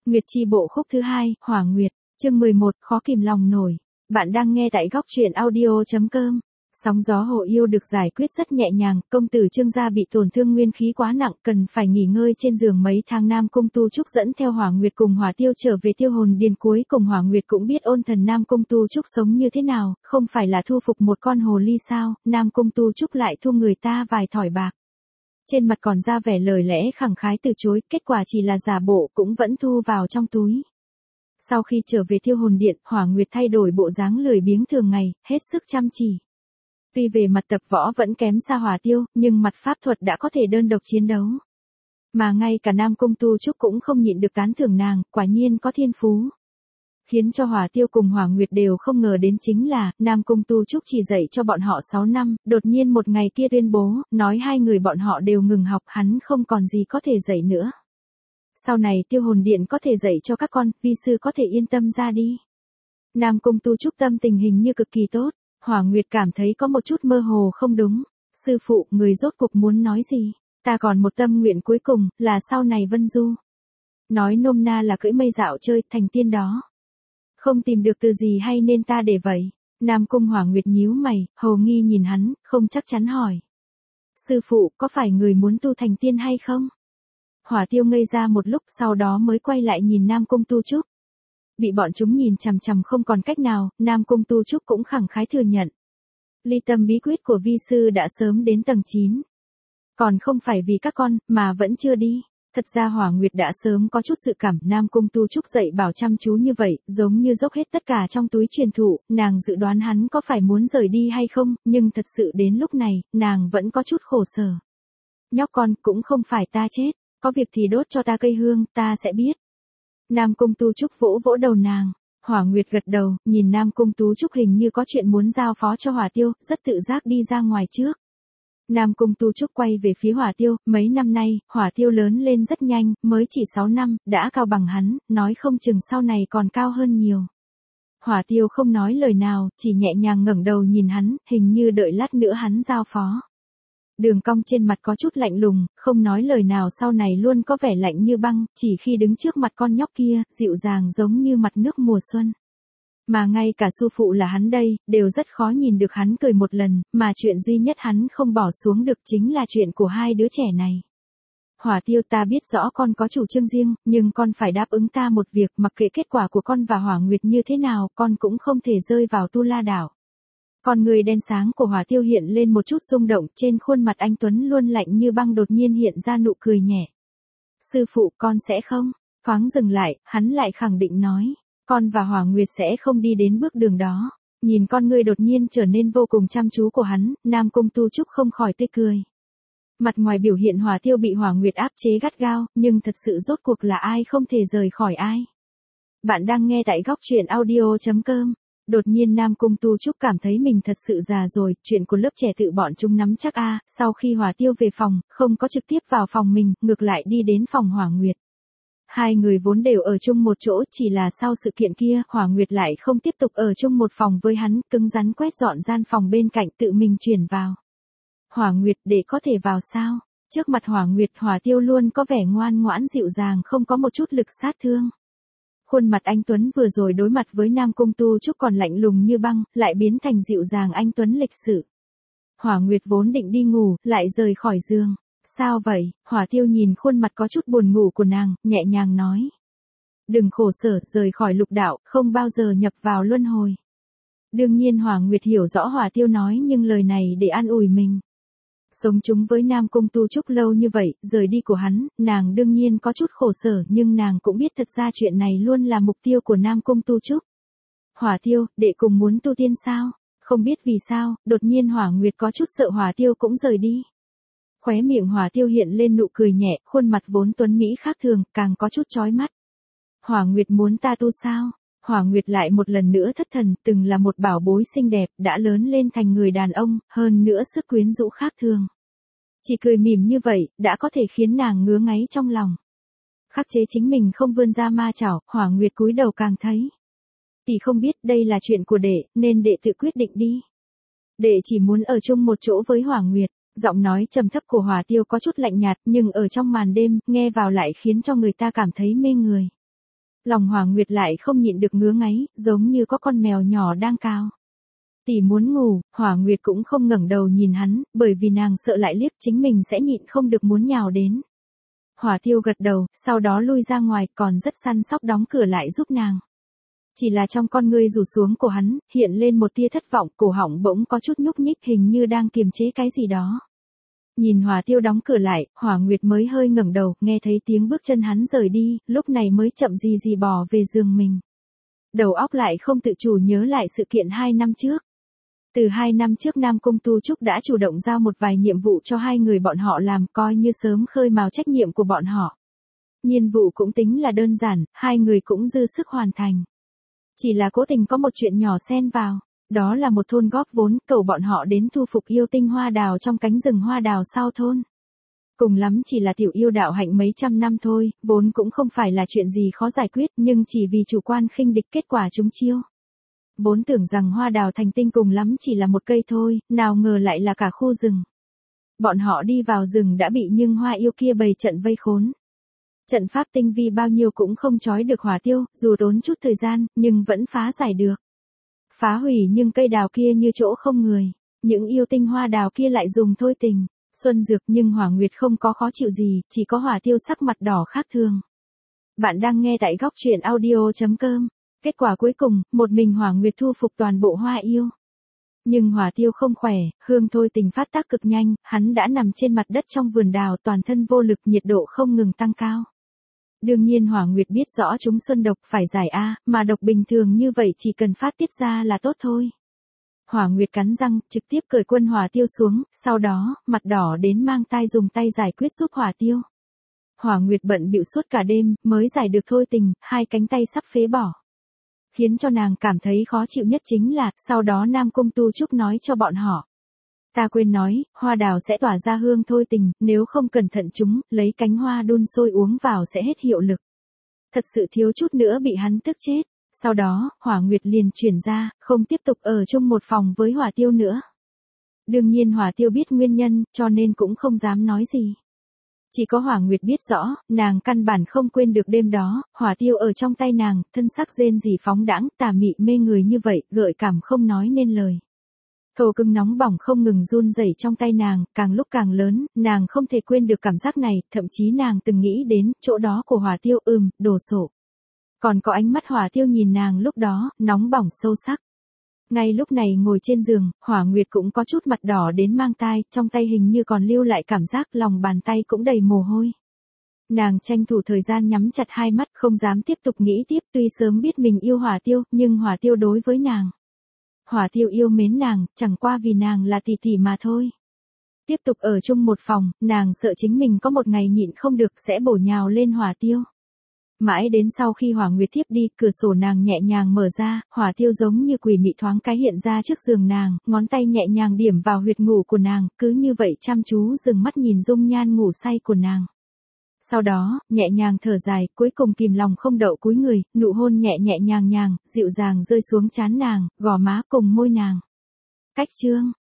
Nguyệt chi bộ khúc thứ 2, Hỏa Nguyệt, chương 11, khó kìm lòng nổi. Bạn đang nghe tại góc truyện audio.com. Sóng gió hồ yêu được giải quyết rất nhẹ nhàng, công tử Trương gia bị tổn thương nguyên khí quá nặng, cần phải nghỉ ngơi trên giường mấy tháng. Nam Cung Tu Trúc dẫn theo Hỏa Nguyệt cùng Hỏa Tiêu trở về Tiêu Hồn Điền, cuối cùng Hỏa Nguyệt cũng biết ôn thần Nam Cung Tu Trúc sống như thế nào, không phải là thu phục một con hồ ly sao, Nam Cung Tu Trúc lại thu người ta vài thỏi bạc. Trên mặt còn ra vẻ lời lẽ khẳng khái từ chối, kết quả chỉ là giả bộ cũng vẫn thu vào trong túi. Sau khi trở về Tiêu Hồn Điện, Hỏa Nguyệt thay đổi bộ dáng lười biếng thường ngày, hết sức chăm chỉ. Tuy về mặt tập võ vẫn kém xa Hỏa Tiêu, nhưng mặt pháp thuật đã có thể đơn độc chiến đấu. Mà ngay cả Nam Cung Tu Trúc cũng không nhịn được tán thưởng nàng, quả nhiên có thiên phú. Khiến cho Hỏa Tiêu cùng Hỏa Nguyệt đều không ngờ đến chính là, Nam Cung Tu Trúc chỉ dạy cho bọn họ 6 năm, đột nhiên một ngày kia tuyên bố, nói hai người bọn họ đều ngừng học, hắn không còn gì có thể dạy nữa. Sau này Tiêu Hồn Điện có thể dạy cho các con, vi sư có thể yên tâm ra đi. Nam Cung Tu Trúc tâm tình hình như cực kỳ tốt, Hỏa Nguyệt cảm thấy có một chút mơ hồ không đúng. Sư phụ, người rốt cuộc muốn nói gì? Ta còn một tâm nguyện cuối cùng, là sau này Vân Du. Nói nôm na là cưỡi mây dạo chơi, thành tiên đó. Không tìm được từ gì hay nên ta để vậy? Nam Cung Hỏa Nguyệt nhíu mày, hồ nghi nhìn hắn, không chắc chắn hỏi. Sư phụ, có phải người muốn tu thành tiên hay không? Hỏa Tiêu ngây ra một lúc, sau đó mới quay lại nhìn Nam Cung Tu Trúc. Bị bọn chúng nhìn chằm chằm không còn cách nào, Nam Cung Tu Trúc cũng khẳng khái thừa nhận. Ly tâm bí quyết của vi sư đã sớm đến tầng 9. Còn không phải vì các con, mà vẫn chưa đi. Thật ra Hỏa Nguyệt đã sớm có chút dự cảm, Nam Cung Tu Trúc dạy bảo chăm chú như vậy, giống như dốc hết tất cả trong túi truyền thụ, nàng dự đoán hắn có phải muốn rời đi hay không, nhưng thật sự đến lúc này, nàng vẫn có chút khổ sở. Nhóc con, cũng không phải ta chết, có việc thì đốt cho ta cây hương, ta sẽ biết. Nam Cung Tu Trúc vỗ vỗ đầu nàng. Hỏa Nguyệt gật đầu, nhìn Nam Cung Tu Trúc hình như có chuyện muốn giao phó cho Hỏa Tiêu, rất tự giác đi ra ngoài trước. Nam Cung Tu Trúc quay về phía Hỏa Tiêu, mấy năm nay, Hỏa Tiêu lớn lên rất nhanh, mới chỉ 6 năm, đã cao bằng hắn, nói không chừng sau này còn cao hơn nhiều. Hỏa Tiêu không nói lời nào, chỉ nhẹ nhàng ngẩng đầu nhìn hắn, hình như đợi lát nữa hắn giao phó. Đường cong trên mặt có chút lạnh lùng, không nói lời nào, sau này luôn có vẻ lạnh như băng, chỉ khi đứng trước mặt con nhóc kia, dịu dàng giống như mặt nước mùa xuân. Mà ngay cả sư phụ là hắn đây, đều rất khó nhìn được hắn cười một lần, mà chuyện duy nhất hắn không bỏ xuống được chính là chuyện của hai đứa trẻ này. Hỏa Tiêu, ta biết rõ con có chủ trương riêng, nhưng con phải đáp ứng ta một việc, mặc kệ kết quả của con và Hỏa Nguyệt như thế nào, con cũng không thể rơi vào Tu La Đảo. Con người đen sáng của Hỏa Tiêu hiện lên một chút rung động, trên khuôn mặt anh tuấn luôn lạnh như băng đột nhiên hiện ra nụ cười nhẹ. Sư phụ, con sẽ không. Thoáng dừng lại, hắn lại khẳng định nói, con và Hỏa Nguyệt sẽ không đi đến bước đường đó. Nhìn con ngươi đột nhiên trở nên vô cùng chăm chú của hắn, Nam Cung Tu Trúc không khỏi tươi cười. Mặt ngoài biểu hiện Hỏa Tiêu bị Hỏa Nguyệt áp chế gắt gao, nhưng thật sự rốt cuộc là ai không thể rời khỏi ai. Bạn đang nghe tại góc truyện audio.com. Đột nhiên Nam Cung Tu Trúc cảm thấy mình thật sự già rồi, chuyện của lớp trẻ tự bọn chúng nắm chắc sau khi Hỏa Tiêu về phòng, không có trực tiếp vào phòng mình, ngược lại đi đến phòng Hỏa Nguyệt. Hai người vốn đều ở chung một chỗ, chỉ là sau sự kiện kia, Hỏa Nguyệt lại không tiếp tục ở chung một phòng với hắn, cứng rắn quét dọn gian phòng bên cạnh tự mình chuyển vào. Hỏa Nguyệt, để có thể vào sao? Trước mặt Hỏa Nguyệt, Hỏa Tiêu luôn có vẻ ngoan ngoãn dịu dàng, không có một chút lực sát thương. Khuôn mặt anh tuấn vừa rồi đối mặt với Nam Cung Tu Trúc còn lạnh lùng như băng, lại biến thành dịu dàng anh tuấn lịch sự. Hỏa Nguyệt vốn định đi ngủ, lại rời khỏi giường. Sao vậy? Hỏa Tiêu nhìn khuôn mặt có chút buồn ngủ của nàng, nhẹ nhàng nói. Đừng khổ sở, rời khỏi lục đạo, không bao giờ nhập vào luân hồi. Đương nhiên Hỏa Nguyệt hiểu rõ Hỏa Tiêu nói nhưng lời này để an ủi mình. Sống chung với Nam Cung Tu Trúc lâu như vậy, rời đi của hắn, nàng đương nhiên có chút khổ sở, nhưng nàng cũng biết thật ra chuyện này luôn là mục tiêu của Nam Cung Tu Trúc. Hỏa Tiêu, đệ cùng muốn tu tiên sao? Không biết vì sao, đột nhiên Hỏa Nguyệt có chút sợ Hỏa Tiêu cũng rời đi. Khóe miệng Hỏa Tiêu hiện lên nụ cười nhẹ, khuôn mặt vốn tuấn mỹ khác thường, càng có chút chói mắt. Hỏa Nguyệt muốn ta tu sao? Hỏa Nguyệt lại một lần nữa thất thần, từng là một bảo bối xinh đẹp, đã lớn lên thành người đàn ông, hơn nữa sức quyến rũ khác thường. Chỉ cười mỉm như vậy, đã có thể khiến nàng ngứa ngáy trong lòng. Khắc chế chính mình không vươn ra ma chảo, Hỏa Nguyệt cúi đầu càng thấy. Tỷ không biết đây là chuyện của đệ, nên đệ tự quyết định đi. Đệ chỉ muốn ở chung một chỗ với Hỏa Nguyệt. Giọng nói trầm thấp của Hỏa Tiêu có chút lạnh nhạt, nhưng ở trong màn đêm, nghe vào lại khiến cho người ta cảm thấy mê người. Lòng Hỏa Nguyệt lại không nhịn được ngứa ngáy, giống như có con mèo nhỏ đang cào. Tỷ muốn ngủ, Hỏa Nguyệt cũng không ngẩng đầu nhìn hắn, bởi vì nàng sợ lại liếc chính mình sẽ nhịn không được muốn nhào đến. Hỏa Tiêu gật đầu, sau đó lui ra ngoài, còn rất săn sóc đóng cửa lại giúp nàng. Chỉ là trong con ngươi rủ xuống của hắn, hiện lên một tia thất vọng, cổ họng bỗng có chút nhúc nhích, hình như đang kiềm chế cái gì đó. Nhìn Hỏa Tiêu đóng cửa lại, Hỏa Nguyệt mới hơi ngẩng đầu, nghe thấy tiếng bước chân hắn rời đi, lúc này mới chậm gì bò về giường mình. Đầu óc lại không tự chủ nhớ lại sự kiện 2 năm trước. Từ 2 năm trước Nam Cung Tu Trúc đã chủ động giao một vài nhiệm vụ cho hai người bọn họ làm, coi như sớm khơi mào trách nhiệm của bọn họ. Nhiệm vụ cũng tính là đơn giản, hai người cũng dư sức hoàn thành. Chỉ là cố tình có một chuyện nhỏ xen vào, đó là một thôn góp vốn, cầu bọn họ đến thu phục yêu tinh hoa đào trong cánh rừng hoa đào sau thôn. Cùng lắm chỉ là tiểu yêu đạo hạnh mấy trăm năm thôi, vốn cũng không phải là chuyện gì khó giải quyết, nhưng chỉ vì chủ quan khinh địch kết quả chúng chiêu. Vốn tưởng rằng hoa đào thành tinh cùng lắm chỉ là một cây thôi, nào ngờ lại là cả khu rừng. Bọn họ đi vào rừng đã bị nhưng hoa yêu kia bày trận vây khốn. Trận pháp tinh vi bao nhiêu cũng không trói được Hỏa Tiêu, dù tốn chút thời gian, nhưng vẫn phá giải được. Phá hủy nhưng cây đào kia như chỗ không người, những yêu tinh hoa đào kia lại dùng thôi tình, xuân dược, nhưng Hỏa Nguyệt không có khó chịu gì, chỉ có Hỏa Tiêu sắc mặt đỏ khác thường. Bạn đang nghe tại góc truyện audio.com. Kết quả cuối cùng, một mình Hỏa Nguyệt thu phục toàn bộ hoa yêu. Nhưng Hỏa Tiêu không khỏe, hương thôi tình phát tác cực nhanh, hắn đã nằm trên mặt đất trong vườn đào, toàn thân vô lực, nhiệt độ không ngừng tăng cao. Đương nhiên Hỏa Nguyệt biết rõ chúng xuân độc phải giải mà độc bình thường như vậy chỉ cần phát tiết ra là tốt thôi. Hỏa Nguyệt cắn răng, trực tiếp cởi quân Hỏa Tiêu xuống, sau đó, mặt đỏ đến mang tai dùng tay giải quyết giúp Hỏa Tiêu. Hỏa Nguyệt bận bịu suốt cả đêm, mới giải được thôi tình, hai cánh tay sắp phế bỏ. Khiến cho nàng cảm thấy khó chịu nhất chính là, sau đó Nam Cung Tu Trúc nói cho bọn họ. Ta quên nói, hoa đào sẽ tỏa ra hương thôi tình, nếu không cẩn thận chúng, lấy cánh hoa đun sôi uống vào sẽ hết hiệu lực. Thật sự thiếu chút nữa bị hắn tức chết. Sau đó, Hỏa Nguyệt liền chuyển ra, không tiếp tục ở chung một phòng với Hỏa Tiêu nữa. Đương nhiên Hỏa Tiêu biết nguyên nhân, cho nên cũng không dám nói gì. Chỉ có Hỏa Nguyệt biết rõ, nàng căn bản không quên được đêm đó, Hỏa Tiêu ở trong tay nàng, thân sắc rên rỉ phóng đãng, tà mị mê người như vậy, gợi cảm không nói nên lời. Thổ cưng nóng bỏng không ngừng run rẩy trong tay nàng, càng lúc càng lớn, nàng không thể quên được cảm giác này, thậm chí nàng từng nghĩ đến, chỗ đó của Hỏa Tiêu, đồ sộ. Còn có ánh mắt Hỏa Tiêu nhìn nàng lúc đó, nóng bỏng sâu sắc. Ngay lúc này ngồi trên giường, Hỏa Nguyệt cũng có chút mặt đỏ đến mang tai, trong tay hình như còn lưu lại cảm giác, lòng bàn tay cũng đầy mồ hôi. Nàng tranh thủ thời gian nhắm chặt hai mắt, không dám tiếp tục nghĩ tiếp, tuy sớm biết mình yêu Hỏa Tiêu, nhưng Hỏa Tiêu đối với nàng. Hỏa Tiêu yêu mến nàng, chẳng qua vì nàng là tỷ tỷ mà thôi. Tiếp tục ở chung một phòng, nàng sợ chính mình có một ngày nhịn không được sẽ bổ nhào lên Hỏa Tiêu. Mãi đến sau khi Hỏa Nguyệt tiếp đi, cửa sổ nàng nhẹ nhàng mở ra, Hỏa Tiêu giống như quỷ mị thoáng cái hiện ra trước giường nàng, ngón tay nhẹ nhàng điểm vào huyệt ngủ của nàng, cứ như vậy chăm chú dừng mắt nhìn dung nhan ngủ say của nàng. Sau đó, nhẹ nhàng thở dài, cuối cùng kìm lòng không đậu cúi người, nụ hôn nhẹ nhàng, dịu dàng rơi xuống trán nàng, gò má cùng môi nàng. Cách chương